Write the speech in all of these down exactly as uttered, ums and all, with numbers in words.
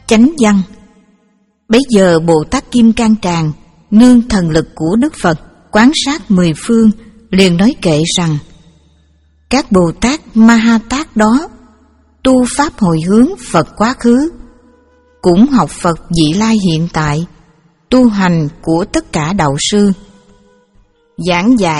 Chánh văn. Bấy giờ Bồ Tát Kim Cang Tràng nương thần lực của Đức Phật quán sát mười phương, liền nói kệ rằng: các Bồ Tát Ma Ha Tát đó tu pháp hồi hướng Phật quá khứ, cũng học Phật vị lai hiện tại, tu hành của tất cả đạo sư. Giảng giải.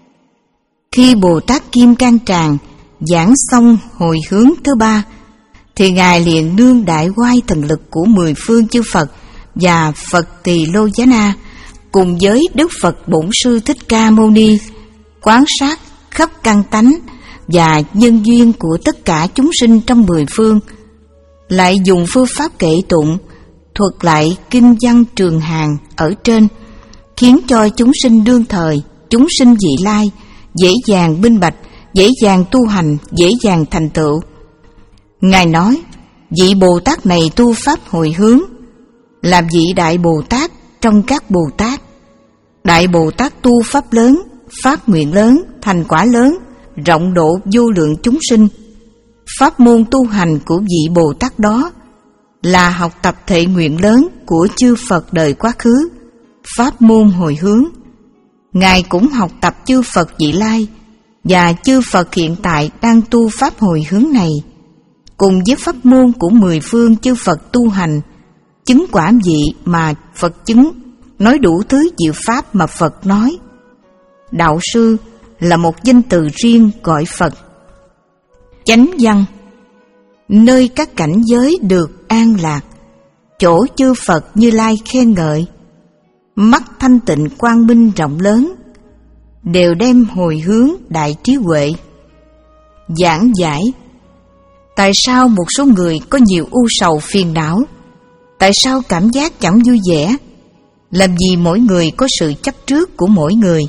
Khi Bồ Tát Kim Cang Tràng giảng xong hồi hướng thứ ba, thì Ngài liền nương đại oai thần lực của mười phương chư Phật và Phật Tỳ Lô Giá Na cùng với Đức Phật Bổn Sư Thích Ca Mâu Ni quán sát khắp căn tánh và nhân duyên của tất cả chúng sinh trong mười phương, lại dùng phương pháp kệ tụng thuật lại kinh văn trường hàng ở trên, khiến cho chúng sinh đương thời, chúng sinh vị lai dễ dàng minh bạch, dễ dàng tu hành, dễ dàng thành tựu. Ngài nói: vị Bồ Tát này tu pháp hồi hướng là vị Đại Bồ Tát trong các Bồ Tát. Đại Bồ Tát tu pháp lớn, phát nguyện lớn, thành quả lớn, rộng độ vô lượng chúng sinh. Pháp môn tu hành của vị Bồ Tát đó là học tập thệ nguyện lớn của chư Phật đời quá khứ, pháp môn hồi hướng. Ngài cũng học tập chư Phật vị lai và chư Phật hiện tại đang tu pháp hồi hướng này, cùng với pháp môn của mười phương chư Phật tu hành, chứng quả vị mà Phật chứng, nói đủ thứ diệu pháp mà Phật nói. Đạo sư là một danh từ riêng gọi Phật. Chánh văn. Nơi các cảnh giới được an lạc, chỗ chư Phật Như Lai khen ngợi, mắt thanh tịnh quang minh rộng lớn, đều đem hồi hướng đại trí huệ. Giảng giải. Tại sao một số người có nhiều ưu sầu phiền não? Tại sao cảm giác chẳng vui vẻ? Làm gì mỗi người có sự chấp trước của mỗi người?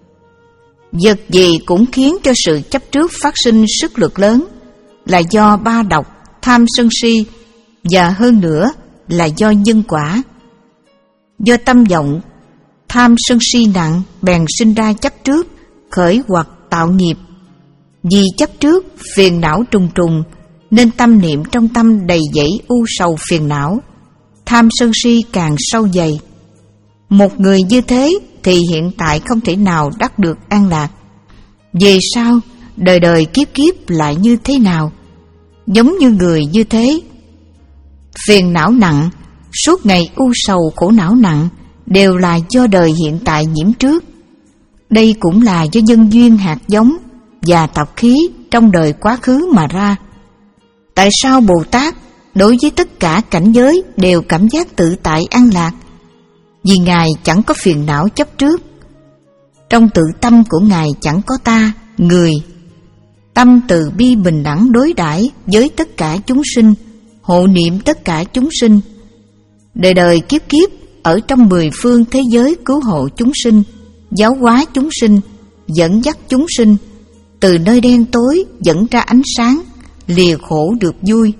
Vật gì cũng khiến cho sự chấp trước phát sinh sức lực lớn, là do ba độc, tham sân si, và hơn nữa là do nhân quả. Do tâm vọng tham sân si nặng, bèn sinh ra chấp trước, khởi hoặc tạo nghiệp. Vì chấp trước, phiền não trùng trùng, nên tâm niệm trong tâm đầy dẫy u sầu phiền não, tham sân si càng sâu dày. Một người như thế thì hiện tại không thể nào đắc được an lạc. Về sau, đời đời kiếp kiếp lại như thế nào? Giống như người như thế, phiền não nặng, suốt ngày u sầu khổ não nặng, đều là do đời hiện tại nhiễm trước. Đây cũng là do nhân duyên hạt giống và tập khí trong đời quá khứ mà ra. Tại sao Bồ Tát đối với tất cả cảnh giới đều cảm giác tự tại an lạc? Vì Ngài chẳng có phiền não chấp trước. Trong tự tâm của Ngài chẳng có ta, người. Tâm từ bi bình đẳng đối đãi với tất cả chúng sinh, hộ niệm tất cả chúng sinh. Đời đời kiếp kiếp ở trong mười phương thế giới cứu hộ chúng sinh, giáo hóa chúng sinh, dẫn dắt chúng sinh từ nơi đen tối dẫn ra ánh sáng, lìa khổ được vui.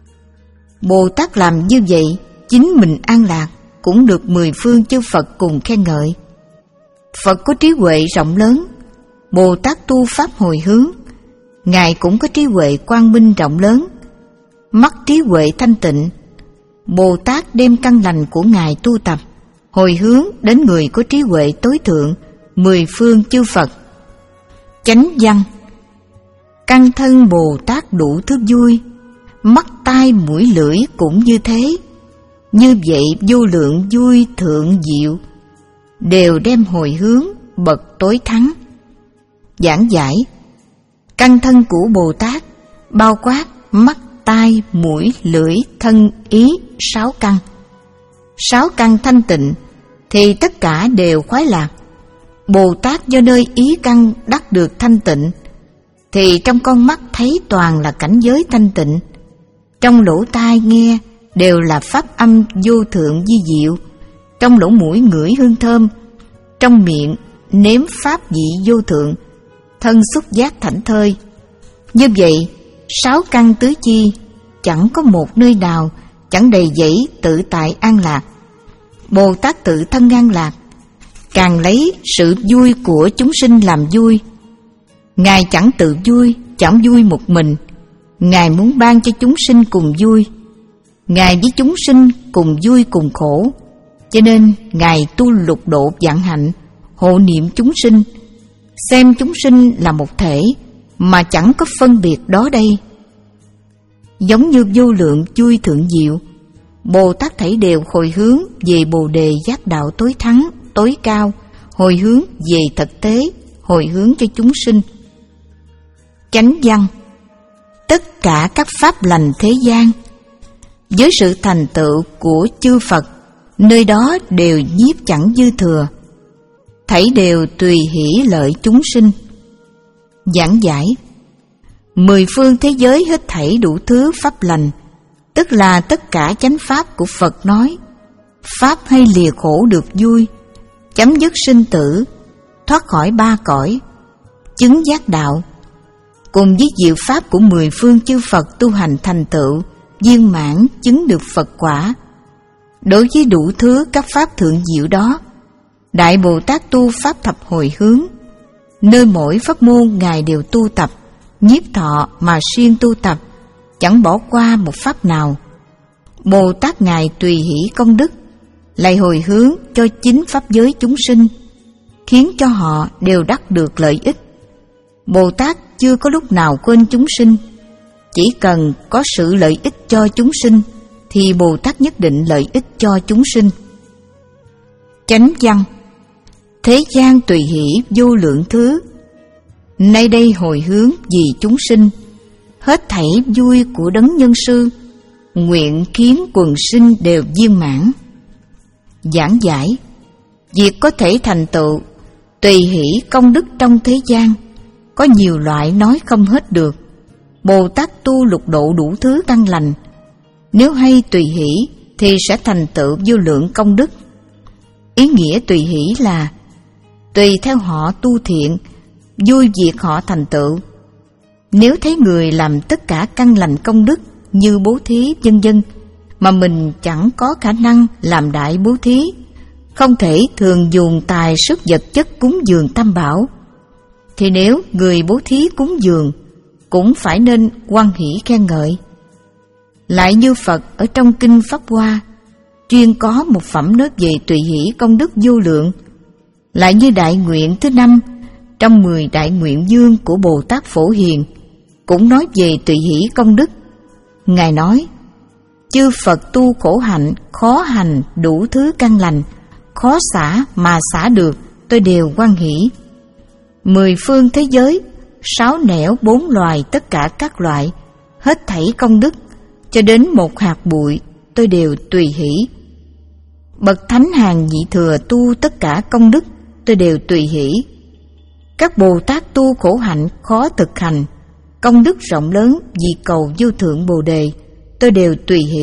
Bồ Tát làm như vậy, chính mình an lạc, cũng được mười phương chư Phật cùng khen ngợi. Phật có trí huệ rộng lớn, Bồ Tát tu pháp hồi hướng, Ngài cũng có trí huệ quang minh rộng lớn, mắt trí huệ thanh tịnh. Bồ Tát đem căn lành của Ngài tu tập, hồi hướng đến người có trí huệ tối thượng, mười phương chư Phật. Chánh văn. Căn thân Bồ Tát đủ thứ vui, mắt tai mũi lưỡi cũng như thế. Như vậy vô lượng vui thượng diệu, đều đem hồi hướng bậc tối thắng. Giảng giải. Căn thân của Bồ Tát bao quát mắt, tai, mũi, lưỡi, thân, ý, sáu căn. Sáu căn thanh tịnh thì tất cả đều khoái lạc. Bồ Tát do nơi ý căn đắc được thanh tịnh, thì trong con mắt thấy toàn là cảnh giới thanh tịnh, trong lỗ tai nghe đều là pháp âm vô thượng vi diệu, trong lỗ mũi ngửi hương thơm, trong miệng nếm pháp vị vô thượng, thân xúc giác thảnh thơi. Như vậy, sáu căn tứ chi chẳng có một nơi nào chẳng đầy dẫy tự tại an lạc. Bồ Tát tự thân an lạc, càng lấy sự vui của chúng sinh làm vui. Ngài chẳng tự vui, chẳng vui một mình, Ngài muốn ban cho chúng sinh cùng vui. Ngài với chúng sinh cùng vui cùng khổ, cho nên Ngài tu lục độ vạn hạnh, hộ niệm chúng sinh, xem chúng sinh là một thể mà chẳng có phân biệt đó đây. Giống như vô lượng vui thượng diệu, Bồ Tát thảy đều hồi hướng về Bồ đề giác đạo tối thắng, tối cao, hồi hướng về thực tế, hồi hướng cho chúng sinh. Chánh văn: tất cả các pháp lành thế gian, với sự thành tựu của chư Phật, nơi đó đều nhiếp chẳng dư thừa, thảy đều tùy hỷ lợi chúng sinh. Giảng giải: mười phương thế giới hết thảy đủ thứ pháp lành, tức là tất cả chánh pháp của Phật nói, pháp hay lìa khổ được vui, chấm dứt sinh tử, thoát khỏi ba cõi, chứng giác đạo, cùng với diệu pháp của mười phương chư Phật tu hành thành tựu viên mãn chứng được Phật quả. Đối với đủ thứ các pháp thượng diệu đó, Đại Bồ Tát tu pháp thập hồi hướng, nơi mỗi pháp môn Ngài đều tu tập, nhiếp thọ mà siêng tu tập, chẳng bỏ qua một pháp nào. Bồ Tát Ngài tùy hỷ công đức, lại hồi hướng cho chính pháp giới chúng sinh, khiến cho họ đều đắc được lợi ích. Bồ Tát chưa có lúc nào quên chúng sinh, chỉ cần có sự lợi ích cho chúng sinh thì Bồ Tát nhất định lợi ích cho chúng sinh. Chánh văn: thế gian tùy hỷ vô lượng thứ, nay đây hồi hướng vì chúng sinh, hết thảy vui của đấng nhân sư, nguyện khiến quần sinh đều viên mãn. Giảng giải: việc có thể thành tựu tùy hỷ công đức trong thế gian có nhiều loại nói không hết được. Bồ Tát tu lục độ đủ thứ căn lành, nếu hay tùy hỷ thì sẽ thành tựu vô lượng công đức. Ý nghĩa tùy hỷ là tùy theo họ tu thiện, vui việc họ thành tựu. Nếu thấy người làm tất cả căn lành công đức như bố thí vân vân mà mình chẳng có khả năng làm đại bố thí, không thể thường dùng tài sức vật chất cúng dường tam bảo, thì nếu người bố thí cúng dường cũng phải nên hoan hỷ khen ngợi. Lại như Phật ở trong kinh Pháp Hoa chuyên có một phẩm nói về tùy hỷ công đức vô lượng. Lại như đại nguyện thứ năm trong mười đại nguyện dương của Bồ Tát Phổ Hiền cũng nói về tùy hỷ công đức. Ngài nói: chư Phật tu khổ hạnh, khó hành đủ thứ căn lành, khó xả mà xả được, tôi đều hoan hỷ. Mười phương thế giới, sáu nẻo bốn loài tất cả các loại, hết thảy công đức, cho đến một hạt bụi, tôi đều tùy hỷ. Bậc thánh hàng nhị thừa tu tất cả công đức, tôi đều tùy hỷ. Các Bồ Tát tu khổ hạnh khó thực hành, công đức rộng lớn vì cầu vô thượng Bồ đề, tôi đều tùy hỷ.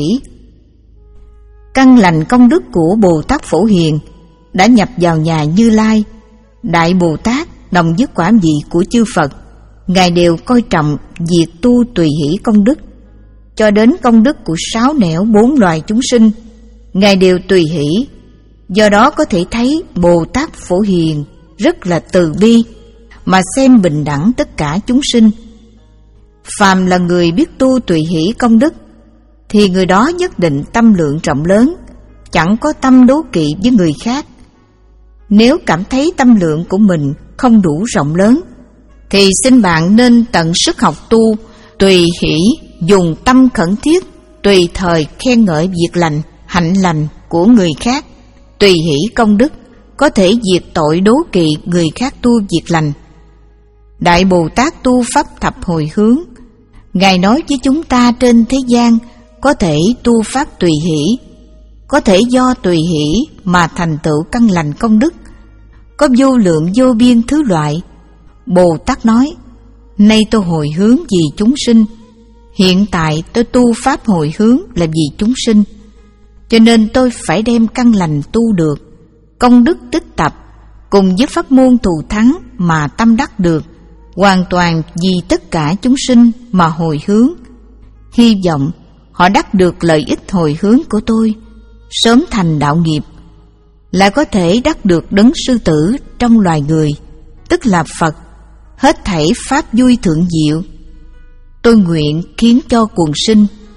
Căn lành công đức của Bồ Tát Phổ Hiền đã nhập vào nhà Như Lai, Đại Bồ Tát đồng dứt quả vị của chư Phật. Ngài đều coi trọng việc tu tùy hỷ công đức, cho đến công đức của sáu nẻo bốn loài chúng sinh, Ngài đều tùy hỷ. Do đó có thể thấy Bồ Tát Phổ Hiền rất là từ bi, mà xem bình đẳng tất cả chúng sinh. Phàm là người biết tu tùy hỷ công đức, thì người đó nhất định tâm lượng rộng lớn, chẳng có tâm đố kỵ với người khác. Nếu cảm thấy tâm lượng của mình không đủ rộng lớn, thì xin bạn nên tận sức học tu tùy hỷ, dùng tâm khẩn thiết, tùy thời khen ngợi việc lành, hạnh lành của người khác. Tùy hỷ công đức có thể diệt tội đố kỵ người khác tu việc lành. Đại Bồ Tát tu pháp thập hồi hướng, Ngài nói với chúng ta trên thế gian có thể tu pháp tùy hỷ, có thể do tùy hỷ mà thành tựu căn lành công đức, có vô lượng vô biên thứ loại. Bồ Tát nói: nay tôi hồi hướng vì chúng sinh, hiện tại tôi tu pháp hồi hướng là vì chúng sinh, cho nên tôi phải đem căn lành tu được, công đức tích tập, cùng với pháp môn thù thắng mà tâm đắc được, hoàn toàn vì tất cả chúng sinh mà hồi hướng. Hy vọng họ đắc được lợi ích hồi hướng của tôi, sớm thành đạo nghiệp, lại có thể đắc được đấng sư tử trong loài người, tức là Phật, hết thảy pháp vui thượng diệu. Tôi nguyện khiến cho quần sinh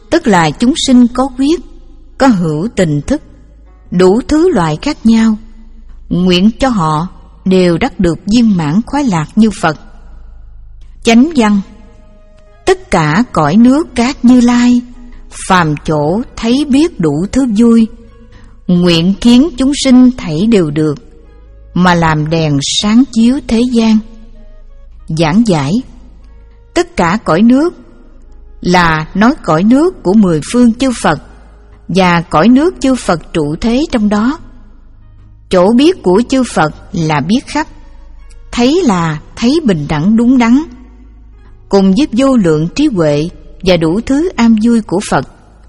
tức là chúng sinh có quyết, có hữu tình thức, đủ thứ loại khác nhau, nguyện cho họ đều đắc được viên mãn khoái lạc như Phật. Chánh văn: tất cả cõi nước cát Như Lai, phàm chỗ thấy biết đủ thứ vui, nguyện kiến chúng sinh thảy đều được, mà làm đèn sáng chiếu thế gian. Giảng giải: tất cả cõi nước là nói cõi nước của mười phương chư Phật và cõi nước chư Phật trụ thế trong đó. Chỗ biết của chư Phật là biết khắp, thấy là thấy bình đẳng đúng đắn, cùng với vô lượng trí huệ và đủ thứ am vui của Phật.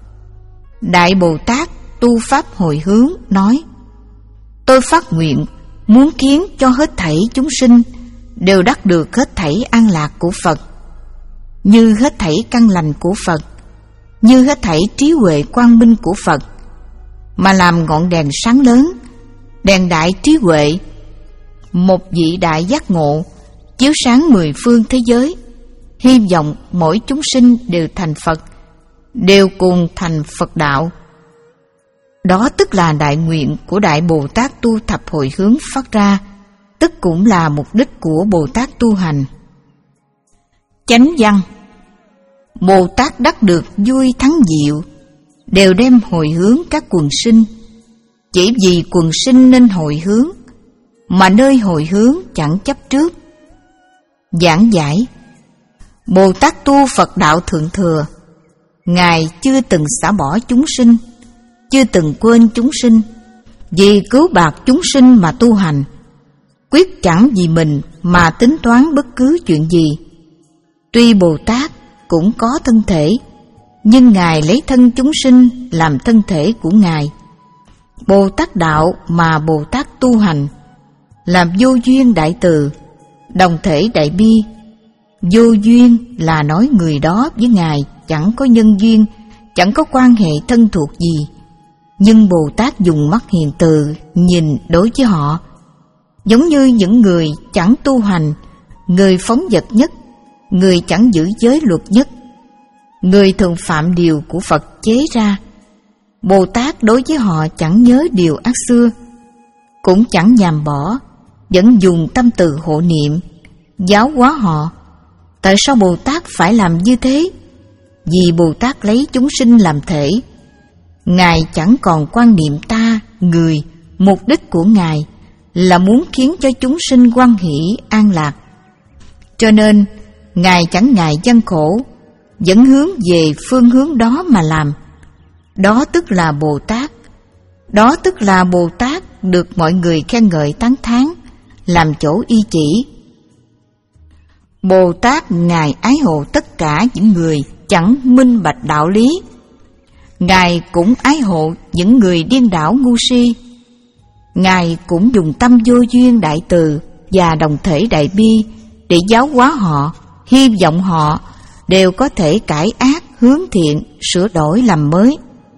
Đại Bồ Tát tu pháp hồi hướng nói: tôi phát nguyện muốn kiến cho hết thảy chúng sinh đều đắc được hết thảy an lạc của Phật, như hết thảy căn lành của Phật, như hết thảy trí huệ quang minh của Phật, mà làm ngọn đèn sáng lớn, đèn đại trí huệ, một vị đại giác ngộ, chiếu sáng mười phương thế giới. Hy vọng mỗi chúng sinh đều thành Phật, đều cùng thành Phật đạo. Đó tức là đại nguyện của Đại Bồ Tát tu thập hồi hướng phát ra, tức cũng là mục đích của Bồ Tát tu hành. Chánh văn: Bồ Tát đắc được vui thắng diệu, đều đem hồi hướng các quần sinh. Chỉ vì quần sinh nên hồi hướng, mà nơi hồi hướng chẳng chấp trước. Giảng giải: Bồ Tát tu Phật đạo thượng thừa, Ngài chưa từng xả bỏ chúng sinh, chưa từng quên chúng sinh, vì cứu bạc chúng sinh mà tu hành, quyết chẳng vì mình mà tính toán bất cứ chuyện gì. Tuy Bồ Tát cũng có thân thể, nhưng Ngài lấy thân chúng sinh làm thân thể của Ngài. Bồ Tát đạo mà Bồ Tát tu hành, làm vô duyên đại từ, đồng thể đại bi. Vô duyên là nói người đó với Ngài chẳng có nhân duyên, chẳng có quan hệ thân thuộc gì, nhưng Bồ Tát dùng mắt hiền từ nhìn đối với họ, giống như những người chẳng tu hành, người phóng dật nhất, người chẳng giữ giới luật nhất, người thường phạm điều của Phật chế ra. Bồ Tát đối với họ chẳng nhớ điều ác xưa, cũng chẳng nhàm bỏ, vẫn dùng tâm từ hộ niệm, giáo hóa họ. Tại sao Bồ Tát phải làm như thế? Vì Bồ Tát lấy chúng sinh làm thể. Ngài chẳng còn quan niệm ta, người, mục đích của Ngài là muốn khiến cho chúng sinh hoan hỷ, an lạc. Cho nên, Ngài chẳng ngại gian khổ, vẫn hướng về phương hướng đó mà làm. Đó tức là Bồ Tát. Đó tức là Bồ Tát được mọi người khen ngợi tán thán, làm chỗ y chỉ. Bồ Tát Ngài ái hộ tất cả những người chẳng minh bạch đạo lý. Ngài cũng ái hộ những người điên đảo ngu si. Ngài cũng dùng tâm vô duyên đại từ và đồng thể đại bi để giáo hóa họ, hy vọng họ đều có thể cải ác hướng thiện, sửa đổi làm mới.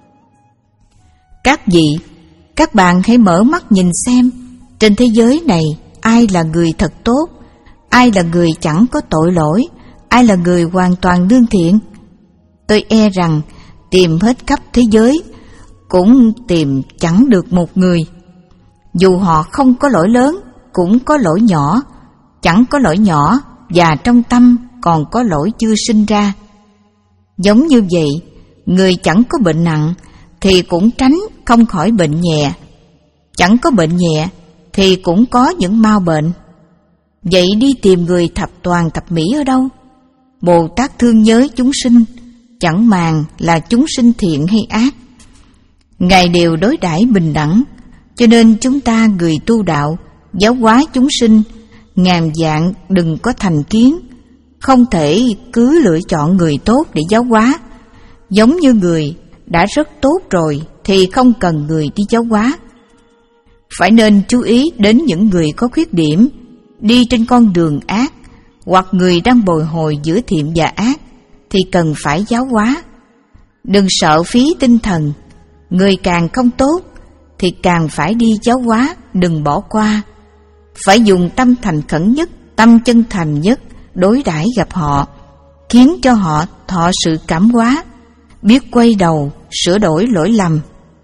Các vị, các bạn hãy mở mắt nhìn xem, trên thế giới này ai là người thật tốt, ai là người chẳng có tội lỗi, ai là người hoàn toàn lương thiện. Tôi e rằng tìm hết khắp thế giới cũng tìm chẳng được một người. Dù họ không có lỗi lớn, cũng có lỗi nhỏ, chẳng có lỗi nhỏ và trong tâm còn có lỗi chưa sinh ra. Giống như vậy, người chẳng có bệnh nặng thì cũng tránh không khỏi bệnh nhẹ, chẳng có bệnh nhẹ thì cũng có những mau bệnh. Vậy đi tìm người thập toàn thập mỹ ở đâu? Bồ Tát thương nhớ chúng sinh, chẳng màng là chúng sinh thiện hay ác. Ngài đều đối đãi bình đẳng, cho nên chúng ta người tu đạo, giáo hóa chúng sinh, ngàn vạn đừng có thành kiến, không thể cứ lựa chọn người tốt để giáo hóa. Giống như người đã rất tốt rồi thì không cần người đi giáo hóa. Phải nên chú ý đến những người có khuyết điểm, đi trên con đường ác, hoặc người đang bồi hồi giữa thiện và ác, thì cần phải giáo hóa. Đừng sợ phí tinh thần, người càng không tốt thì càng phải đi giáo hóa, đừng bỏ qua. Phải dùng tâm thành khẩn nhất, tâm chân thành nhất đối đãi gặp họ, khiến cho họ thọ sự cảm hóa, biết quay đầu, sửa đổi lỗi lầm.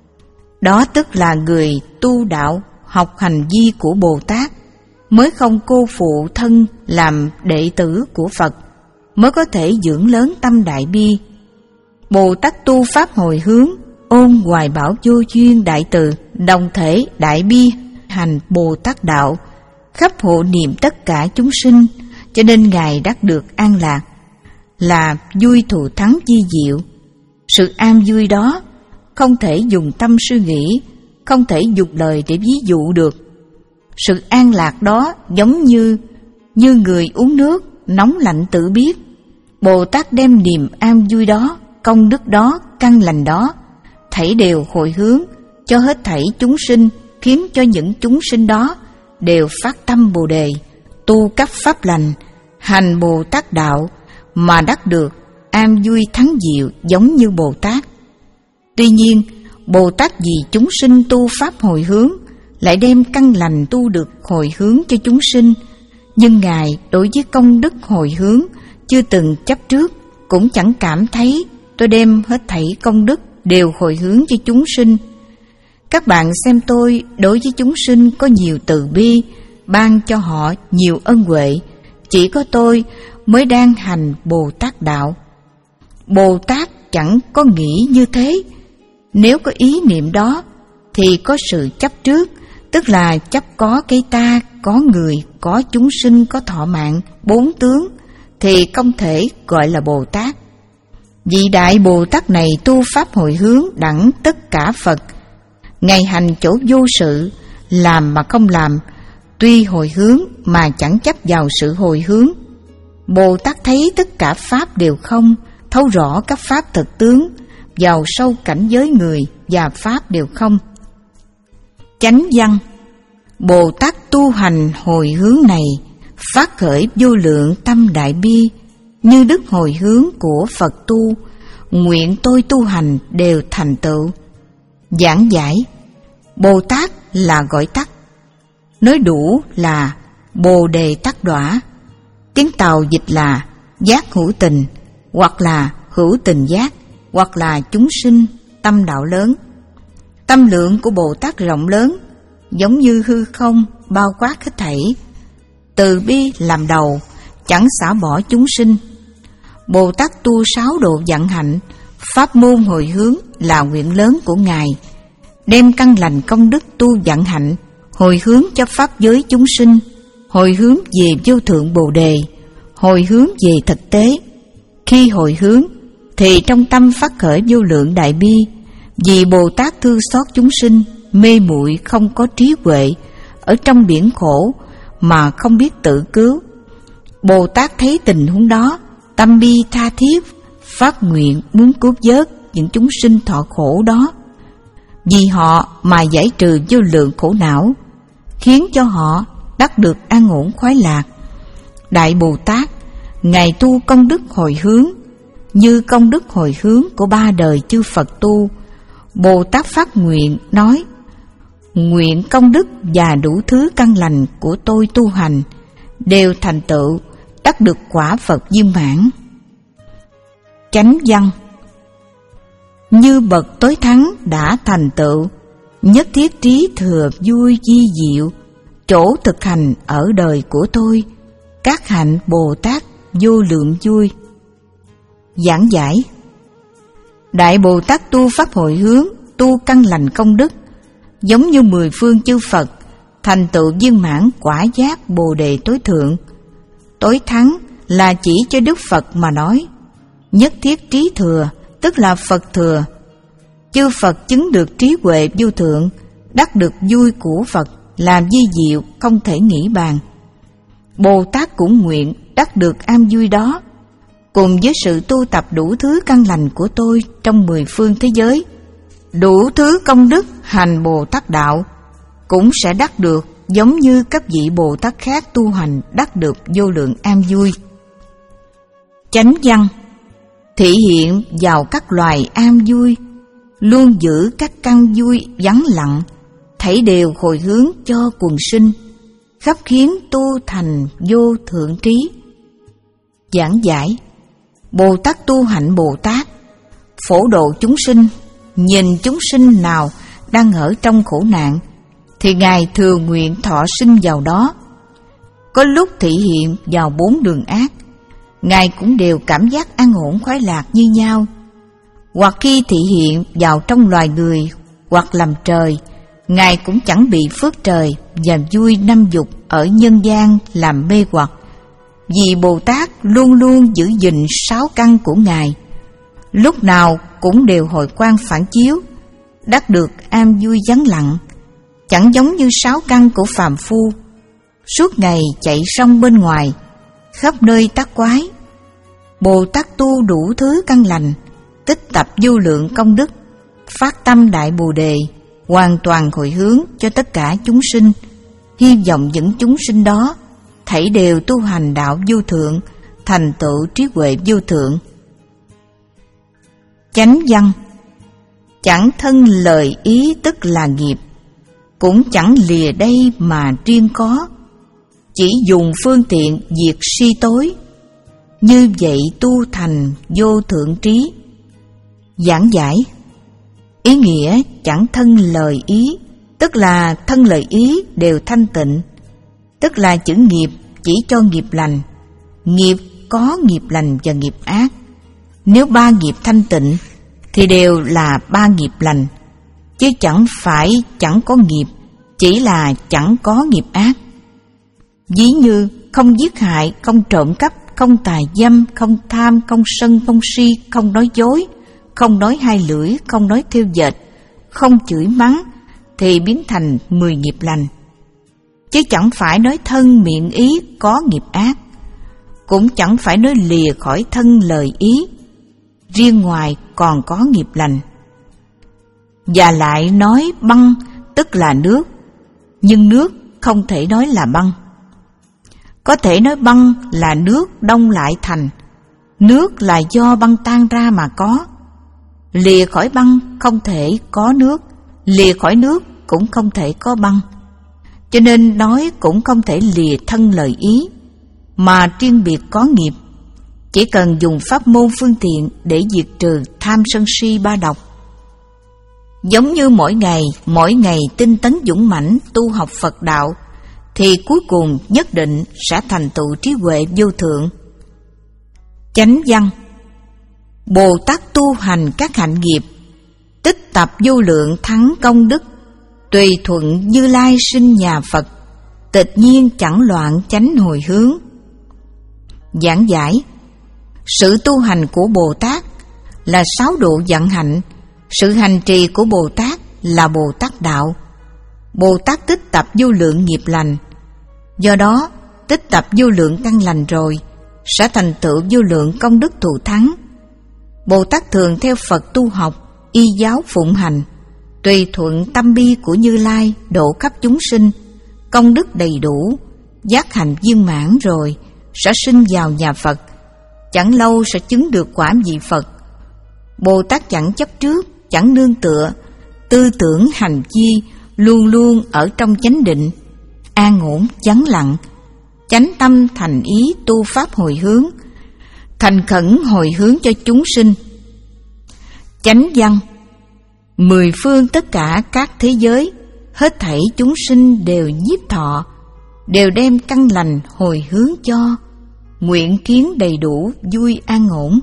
Đó tức là người tu đạo, học hành vi của Bồ Tát, mới không cô phụ thân làm đệ tử của Phật, mới có thể dưỡng lớn tâm đại bi. Bồ Tát tu pháp hồi hướng, ôn hoài bảo vô duyên đại từ, đồng thể đại bi, hành Bồ Tát đạo, khắp hộ niệm tất cả chúng sinh, cho nên Ngài đắc được an lạc, là vui thù thắng chi diệu. Sự an vui đó không thể dùng tâm suy nghĩ, không thể dùng lời để ví dụ được. Sự an lạc đó giống như như người uống nước, nóng lạnh tự biết. Bồ Tát đem niềm an vui đó, công đức đó, căn lành đó, thảy đều hồi hướng cho hết thảy chúng sinh, khiến cho những chúng sinh đó đều phát tâm Bồ đề, tu các pháp lành, hành Bồ Tát đạo, mà đắc được an vui thắng diệu giống như Bồ Tát. Tuy nhiên, Bồ Tát vì chúng sinh tu pháp hồi hướng, lại đem căn lành tu được hồi hướng cho chúng sinh. Nhưng Ngài đối với công đức hồi hướng chưa từng chấp trước, cũng chẳng cảm thấy tôi đem hết thảy công đức đều hồi hướng cho chúng sinh. Các bạn xem tôi đối với chúng sinh có nhiều từ bi, ban cho họ nhiều ân huệ, chỉ có tôi mới đang hành Bồ Tát đạo. Bồ Tát chẳng có nghĩ như thế. Nếu có ý niệm đó thì có sự chấp trước, tức là chấp có cái ta, có người, có chúng sinh, có thọ mạng, bốn tướng, thì không thể gọi là Bồ Tát. Vị Đại Bồ Tát này tu pháp hồi hướng đẳng tất cả Phật. Ngài hành chỗ vô sự, làm mà không làm, tuy hồi hướng mà chẳng chấp vào sự hồi hướng. Bồ Tát thấy tất cả pháp đều không, thấu rõ các pháp thực tướng, vào sâu cảnh giới người và pháp đều không. Chánh văn: Bồ Tát tu hành hồi hướng này, phát khởi vô lượng tâm đại bi, như đức hồi hướng của Phật tu, nguyện tôi tu hành đều thành tựu. Giảng giải: Bồ Tát là gọi tắt, nói đủ là Bồ đề tắc đọa. Tiếng Tàu dịch là giác hữu tình, hoặc là hữu tình giác, hoặc là chúng sinh tâm đạo lớn. Tâm lượng của Bồ Tát rộng lớn, giống như hư không bao quát hết thảy. Từ bi làm đầu, chẳng xả bỏ chúng sinh. Bồ Tát tu sáu độ vạn hạnh, pháp môn hồi hướng là nguyện lớn của Ngài, đem căn lành công đức tu vạn hạnh hồi hướng cho pháp giới chúng sinh, hồi hướng về vô thượng Bồ đề, hồi hướng về thực tế. Khi hồi hướng thì trong tâm phát khởi vô lượng đại bi, vì Bồ Tát thương xót chúng sinh mê muội không có trí huệ, ở trong biển khổ mà không biết tự cứu. Bồ Tát thấy tình huống đó, tâm bi tha thiết, phát nguyện muốn cứu vớt những chúng sinh thọ khổ đó, vì họ mà giải trừ vô lượng khổ não, khiến cho họ đắc được an ổn khoái lạc. Đại Bồ Tát, Ngài tu công đức hồi hướng, như công đức hồi hướng của ba đời chư Phật tu. Bồ Tát phát nguyện nói: nguyện công đức và đủ thứ căn lành của tôi tu hành đều thành tựu, đắc được quả Phật viên mãn. Chánh văn: như bậc tối thắng đã thành tựu, nhất thiết trí thừa vui di diệu, chỗ thực hành ở đời của tôi, các hạnh Bồ Tát vô lượng vui. Giảng giải: Đại Bồ Tát tu pháp hồi hướng, tu căn lành công đức, giống như mười phương chư Phật, thành tựu viên mãn quả giác Bồ đề tối thượng. Tối thắng là chỉ cho Đức Phật mà nói. Nhất thiết trí thừa tức là Phật thừa. Chư Phật chứng được trí huệ vô thượng, đắc được vui của Phật làm vi diệu không thể nghĩ bàn. Bồ Tát cũng nguyện đắc được an vui đó, cùng với sự tu tập đủ thứ căn lành của tôi trong mười phương thế giới, đủ thứ công đức hành Bồ Tát đạo, cũng sẽ đắc được giống như các vị Bồ Tát khác tu hành đắc được vô lượng an vui. Chánh văn: thị hiện vào các loài an vui, luôn giữ các căn vui vắng lặng, thảy đều hồi hướng cho quần sinh, khắp khiến tu thành vô thượng trí. Giảng giải: Bồ Tát tu hạnh Bồ Tát, phổ độ chúng sinh, nhìn chúng sinh nào đang ở trong khổ nạn, thì Ngài thường nguyện thọ sinh vào đó. Có lúc thị hiện vào bốn đường ác, Ngài cũng đều cảm giác an ổn khoái lạc như nhau. Hoặc khi thị hiện vào trong loài người hoặc làm trời, Ngài cũng chẳng bị phước trời và vui năm dục ở nhân gian làm mê hoặc, vì Bồ Tát luôn luôn giữ gìn sáu căn của Ngài, lúc nào cũng đều hồi quang phản chiếu, đắc được an vui vắng lặng, chẳng giống như sáu căn của phàm phu, suốt ngày chạy sông bên ngoài, khắp nơi tác quái. Bồ Tát tu đủ thứ căn lành, tích tập vô lượng công đức, phát tâm đại Bồ Đề, hoàn toàn hồi hướng cho tất cả chúng sinh, hy vọng những chúng sinh đó thảy đều tu hành đạo vô thượng, thành tựu trí huệ vô thượng. Chánh văn: chẳng thân lời ý tức là nghiệp, cũng chẳng lìa đây mà riêng có, chỉ dùng phương tiện diệt si tối, như vậy tu thành vô thượng trí. Giảng giải: ý nghĩa chẳng thân lời ý, tức là thân lời ý đều thanh tịnh, tức là chữ nghiệp chỉ cho nghiệp lành. Nghiệp có nghiệp lành và nghiệp ác. Nếu ba nghiệp thanh tịnh thì đều là ba nghiệp lành, chứ chẳng phải chẳng có nghiệp, chỉ là chẳng có nghiệp ác. Ví như không giết hại, không trộm cắp, không tà dâm, không tham, không sân, không si, không nói dối, không nói hai lưỡi, không nói thêu dệt, không chửi mắng, thì biến thành mười nghiệp lành. Chứ chẳng phải nói thân miệng ý có nghiệp ác, cũng chẳng phải nói lìa khỏi thân lời ý, riêng ngoài còn có nghiệp lành. Và lại nói băng tức là nước, nhưng nước không thể nói là băng. Có thể nói băng là nước đông lại thành, nước là do băng tan ra mà có. Lìa khỏi băng không thể có nước, lìa khỏi nước cũng không thể có băng. Cho nên nói cũng không thể lìa thân lời ý, mà riêng biệt có nghiệp. Chỉ cần dùng pháp môn phương tiện để diệt trừ tham sân si ba độc. Giống như mỗi ngày, mỗi ngày tinh tấn dũng mãnh tu học Phật đạo, thì cuối cùng nhất định sẽ thành tựu trí huệ vô thượng. Chánh văn: Bồ Tát tu hành các hạnh nghiệp, tích tập vô lượng thắng công đức, tùy thuận Như Lai sinh nhà Phật, tịch nhiên chẳng loạn chánh hồi hướng. Giảng giải: sự tu hành của Bồ Tát là sáu độ vận hạnh, sự hành trì của Bồ Tát là Bồ Tát đạo. Bồ Tát tích tập vô lượng nghiệp lành, do đó tích tập vô lượng căn lành rồi sẽ thành tựu vô lượng công đức thù thắng. Bồ Tát thường theo Phật tu học, y giáo phụng hành, tùy thuận tâm bi của Như Lai độ khắp chúng sinh, công đức đầy đủ, giác hạnh viên mãn rồi sẽ sinh vào nhà Phật, chẳng lâu sẽ chứng được quả vị Phật. Bồ Tát chẳng chấp trước, chẳng nương tựa, tư tưởng hành chi luôn luôn ở trong chánh định, an ổn vắng lặng, chánh tâm thành ý tu pháp hồi hướng, thành khẩn hồi hướng cho chúng sinh. Chánh văn: mười phương tất cả các thế giới, hết thảy chúng sinh đều nhiếp thọ, đều đem căn lành hồi hướng cho, nguyện kiến đầy đủ vui an ổn.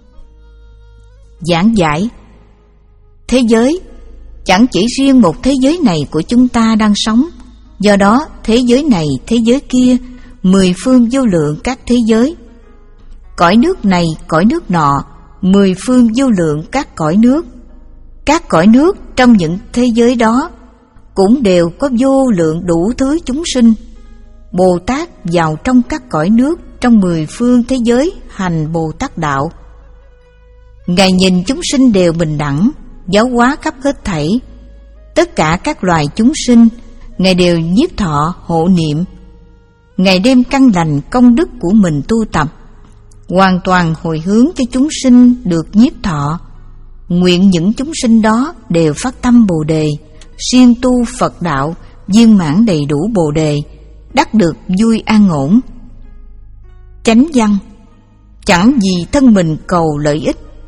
Giảng giải: thế giới chẳng chỉ riêng một thế giới này của chúng ta đang sống, do đó thế giới này, thế giới kia, mười phương vô lượng các thế giới, cõi nước này, cõi nước nọ, mười phương vô lượng các cõi nước. Các cõi nước trong những thế giới đó cũng đều có vô lượng đủ thứ chúng sinh. Bồ Tát vào trong các cõi nước trong mười phương thế giới hành Bồ Tát đạo. Ngài nhìn chúng sinh đều bình đẳng, giáo hóa khắp hết thảy. Tất cả các loài chúng sinh, Ngài đều nhiếp thọ hộ niệm. Ngài đem căn lành công đức của mình tu tập, hoàn toàn hồi hướng cho chúng sinh được nhiếp thọ. Nguyện những chúng sinh đó đều phát tâm Bồ Đề, siêng tu Phật đạo, viên mãn đầy đủ Bồ Đề, đắc được vui an ổn. Chánh văn: chẳng vì thân mình cầu lợi ích,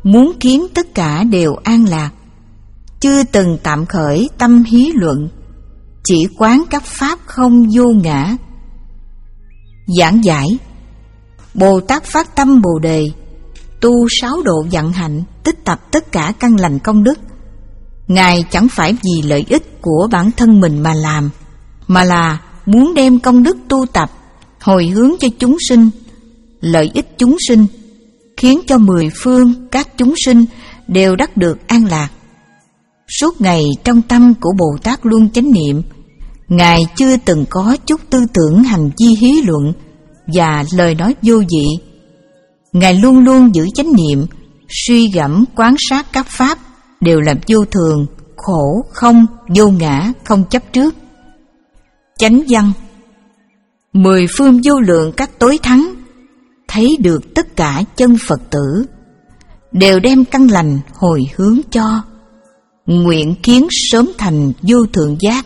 muốn khiến tất cả đều an lạc, chưa từng tạm khởi tâm hí luận, chỉ quán các pháp không vô ngã. Giảng giải: Bồ Tát phát tâm Bồ Đề, tu sáu độ vận hạnh, tích tập tất cả căn lành công đức. Ngài chẳng phải vì lợi ích của bản thân mình mà làm, mà là muốn đem công đức tu tập hồi hướng cho chúng sinh, lợi ích chúng sinh, khiến cho mười phương các chúng sinh đều đắc được an lạc. Suốt ngày trong tâm của Bồ Tát luôn chánh niệm, Ngài chưa từng có chút tư tưởng hành vi hí luận và lời nói vô vị. Ngài luôn luôn giữ chánh niệm, suy gẫm quán sát các pháp đều là vô thường, khổ, không, vô ngã, không chấp trước. Chánh văn: Mười phương vô lượng các tối thắng thấy được tất cả chân Phật tử, đều đem căn lành hồi hướng cho, nguyện kiến sớm thành vô thượng giác.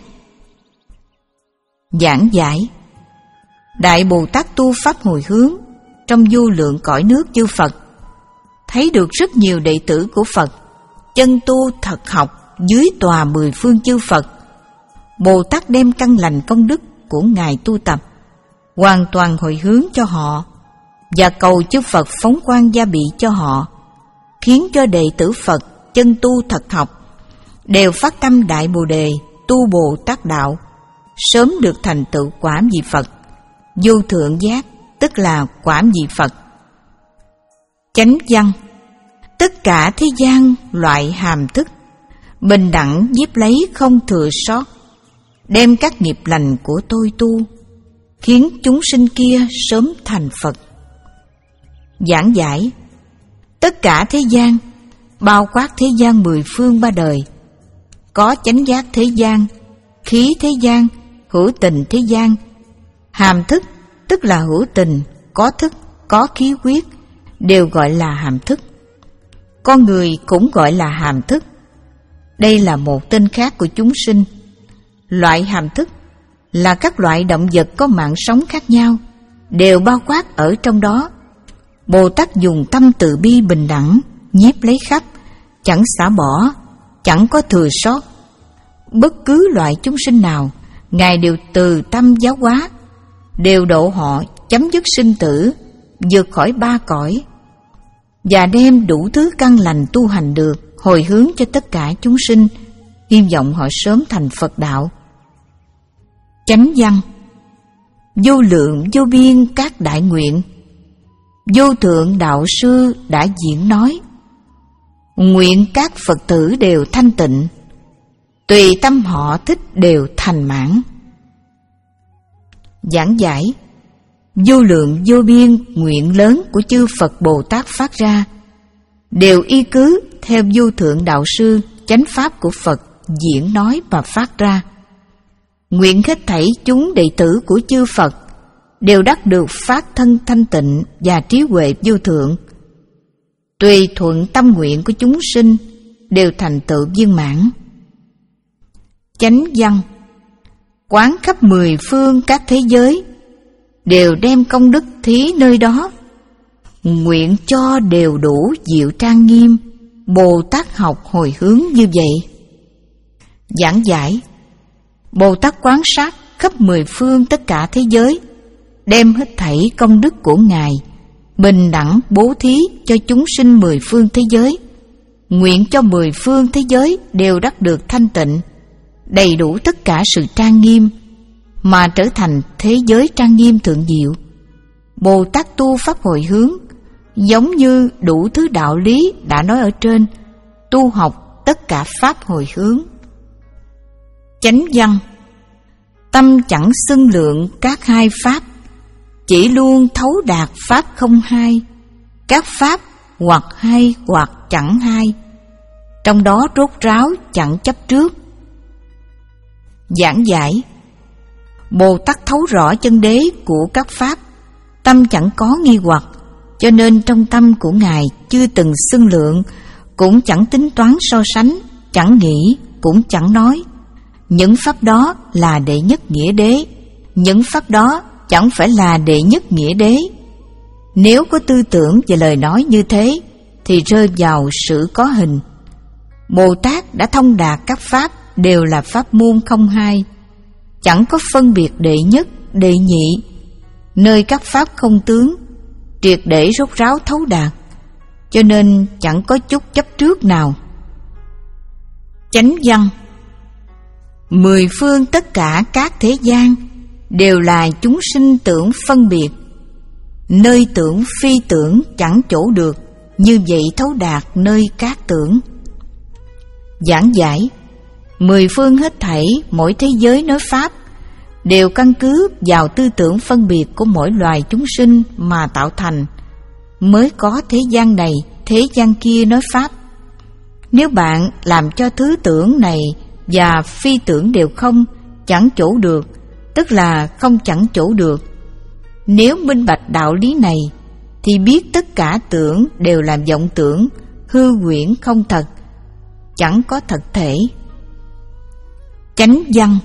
Giảng giải: Đại Bồ Tát tu pháp hồi hướng trong vô lượng cõi nước chư Phật, thấy được rất nhiều đệ tử của Phật chân tu thật học dưới tòa mười phương chư Phật. Bồ Tát đem căn lành công đức của Ngài tu tập hoàn toàn hồi hướng cho họ, và cầu chư Phật phóng quang gia bị cho họ, khiến cho đệ tử Phật chân tu thật học đều phát tâm Đại Bồ Đề, tu Bồ Tát đạo, sớm được thành tựu quả vị Phật, vô thượng giác, tức là quả vị Phật. Chánh văn: Tất cả thế gian loại hàm thức, bình đẳng nhiếp lấy không thừa sót, đem các nghiệp lành của tôi tu, khiến chúng sinh kia sớm thành Phật. Giảng giải: Tất cả thế gian, bao quát thế gian mười phương ba đời, có chánh giác thế gian, khí thế gian, hữu tình thế gian. Hàm thức tức là hữu tình, có thức, có khí huyết, đều gọi là hàm thức. Con người cũng gọi là hàm thức. Đây là một tên khác của chúng sinh. Loại hàm thức là các loại động vật có mạng sống khác nhau, đều bao quát ở trong đó. Bồ Tát dùng tâm từ bi bình đẳng nhiếp lấy khắp, chẳng xả bỏ, chẳng có thừa sót. Bất cứ loại chúng sinh nào, Ngài đều từ tâm giáo hóa, đều độ họ chấm dứt sinh tử, vượt khỏi ba cõi, và đem đủ thứ căn lành tu hành được hồi hướng cho tất cả chúng sinh, hy vọng họ sớm thành Phật đạo. Chánh văn: Vô lượng vô biên các đại nguyện, vô thượng đạo sư đã diễn nói, nguyện các Phật tử đều thanh tịnh, tùy tâm họ thích đều thành mãn. Giảng giải: Vô lượng vô biên nguyện lớn của chư Phật Bồ Tát phát ra, đều y cứ theo vô thượng đạo sư chánh pháp của Phật diễn nói và phát ra. Nguyện hết thảy chúng đệ tử của chư Phật đều đắc được phát thân thanh tịnh và trí huệ vô thượng, tùy thuận tâm nguyện của chúng sinh đều thành tựu viên mãn. Chánh văn: Quán khắp mười phương các thế giới, đều đem công đức thí nơi đó, nguyện cho đều đủ diệu trang nghiêm, Bồ Tát học hồi hướng như vậy. Giảng giải: Bồ Tát quán sát khắp mười phương tất cả thế giới, đem hết thảy công đức của Ngài bình đẳng bố thí cho chúng sinh mười phương thế giới, nguyện cho mười phương thế giới đều đắc được thanh tịnh, đầy đủ tất cả sự trang nghiêm, mà trở thành thế giới trang nghiêm thượng diệu. Bồ Tát tu pháp hồi hướng, giống như đủ thứ đạo lý đã nói ở trên, tu học tất cả pháp hồi hướng. Chánh văn: Tâm chẳng xưng lượng các hai pháp, chỉ luôn thấu đạt pháp không hai, các pháp hoặc hay hoặc chẳng hay, trong đó rốt ráo chẳng chấp trước. Giảng giải: Bồ Tát thấu rõ chân đế của các pháp, tâm chẳng có nghi hoặc, cho nên trong tâm của Ngài chưa từng xưng lượng, cũng chẳng tính toán so sánh, chẳng nghĩ, cũng chẳng nói. Những pháp đó là đệ nhất nghĩa đế, những pháp đó chẳng phải là đệ nhất nghĩa đế. Nếu có tư tưởng và lời nói như thế, thì rơi vào sự có hình. Bồ Tát đã thông đạt các pháp đều là pháp môn không hai, chẳng có phân biệt đệ nhất, đệ nhị, nơi các pháp không tướng, triệt để rốt ráo thấu đạt, cho nên chẳng có chút chấp trước nào. Chánh văn. Mười phương tất cả các thế gian đều là chúng sinh tưởng phân biệt, nơi tưởng phi tưởng chẳng chỗ được, như vậy thấu đạt nơi các tưởng. Giảng giải. Mười phương hết thảy mỗi thế giới nói pháp đều căn cứ vào tư tưởng phân biệt của mỗi loài chúng sinh mà tạo thành, mới có thế gian này, thế gian kia nói pháp. Nếu bạn làm cho thứ tưởng này và phi tưởng đều không, chẳng chỗ được, tức là không chẳng chỗ được. Nếu minh bạch đạo lý này thì biết tất cả tưởng đều là vọng tưởng, hư huyễn không thật, chẳng có thật thể. Chánh văn.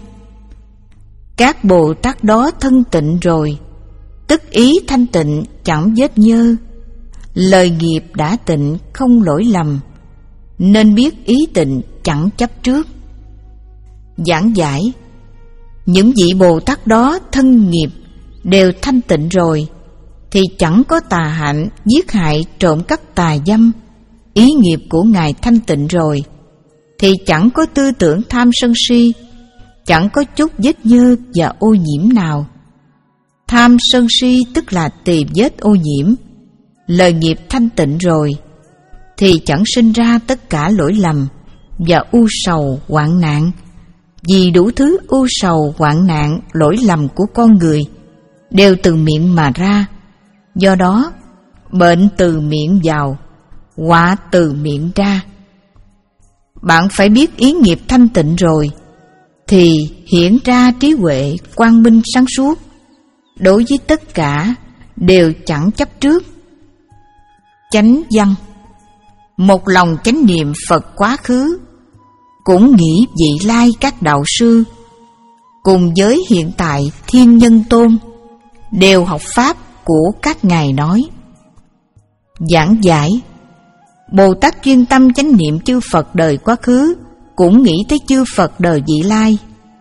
Các Bồ Tát đó thân tịnh rồi, tức ý thanh tịnh chẳng vết nhơ, lời nghiệp đã tịnh không lỗi lầm, nên biết ý tịnh chẳng chấp trước. Giảng giải. Những vị Bồ Tát đó thân nghiệp đều thanh tịnh rồi, thì chẳng có tà hạnh, giết hại, trộm cắp, tà dâm. Ý nghiệp của Ngài thanh tịnh rồi, thì chẳng có tư tưởng tham sân si, chẳng có chút vết nhơ và ô nhiễm nào. Tham sân si tức là tỳ vết ô nhiễm. Lời nghiệp thanh tịnh rồi, thì chẳng sinh ra tất cả lỗi lầm và u sầu hoạn nạn, vì đủ thứ u sầu hoạn nạn, lỗi lầm của con người đều từ miệng mà ra. Do đó, bệnh từ miệng vào, họa từ miệng ra. Bạn phải biết ý nghiệp thanh tịnh rồi, thì hiện ra trí huệ quang minh sáng suốt, đối với tất cả đều chẳng chấp trước. Chánh văn. Một lòng chánh niệm Phật quá khứ, cũng nghĩ vị lai các đạo sư, cùng với hiện tại Thiên Nhân Tôn, đều học pháp của các ngài nói. Giảng giải. Bồ Tát chuyên tâm chánh niệm chư Phật đời quá khứ, cũng nghĩ tới chư Phật đời vị lai.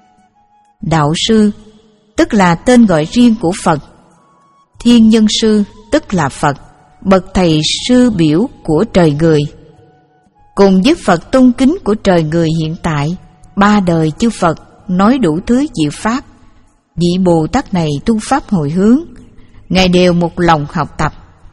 Đạo sư tức là tên gọi riêng của Phật. Thiên Nhân Sư tức là Phật, bậc thầy sư biểu của trời người. Cùng với Phật tôn kính của trời người hiện tại, ba đời chư Phật nói đủ thứ diệu pháp. Vị Bồ Tát này tu pháp hồi hướng, ngài đều một lòng học tập.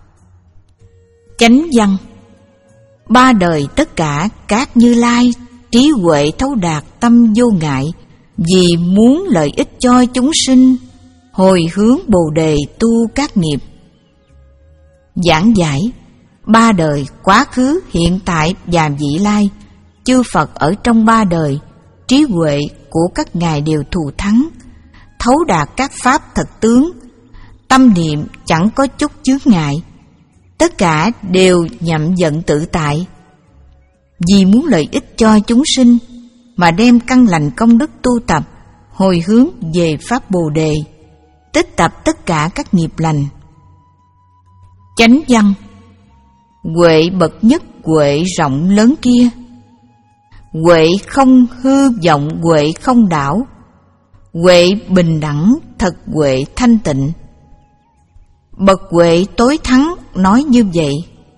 Chánh văn. Ba đời tất cả các Như Lai trí huệ thấu đạt tâm vô ngại, vì muốn lợi ích cho chúng sinh, hồi hướng Bồ đề tu các nghiệp. Giảng giải. Ba đời quá khứ, hiện tại và vị lai, chư Phật ở trong ba đời, trí huệ của các ngài đều thù thắng, thấu đạt các pháp thật tướng, tâm niệm chẳng có chút chướng ngại, tất cả đều nhậm vận tự tại. Vì muốn lợi ích cho chúng sinh mà đem căn lành công đức tu tập, hồi hướng về pháp Bồ đề, tích tập tất cả các nghiệp lành. Chánh văn. Huệ bậc nhất huệ rộng lớn kia, huệ không hư vọng, huệ không đảo, huệ bình đẳng, thật huệ thanh tịnh. Bậc huệ tối thắng nói như vậy.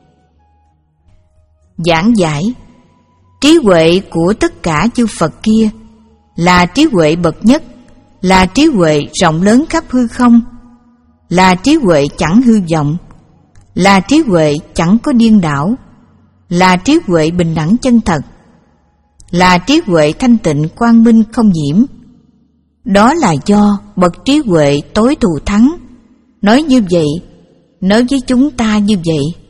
Giảng giải. Trí huệ của tất cả chư Phật kia là trí huệ bậc nhất, là trí huệ rộng lớn khắp hư không, là trí huệ chẳng hư vọng, là trí huệ chẳng có điên đảo, là trí huệ bình đẳng chân thật, là trí huệ thanh tịnh quang minh không nhiễm. Đó là do bậc trí huệ tối thù thắng nói như vậy, nói với chúng ta như vậy.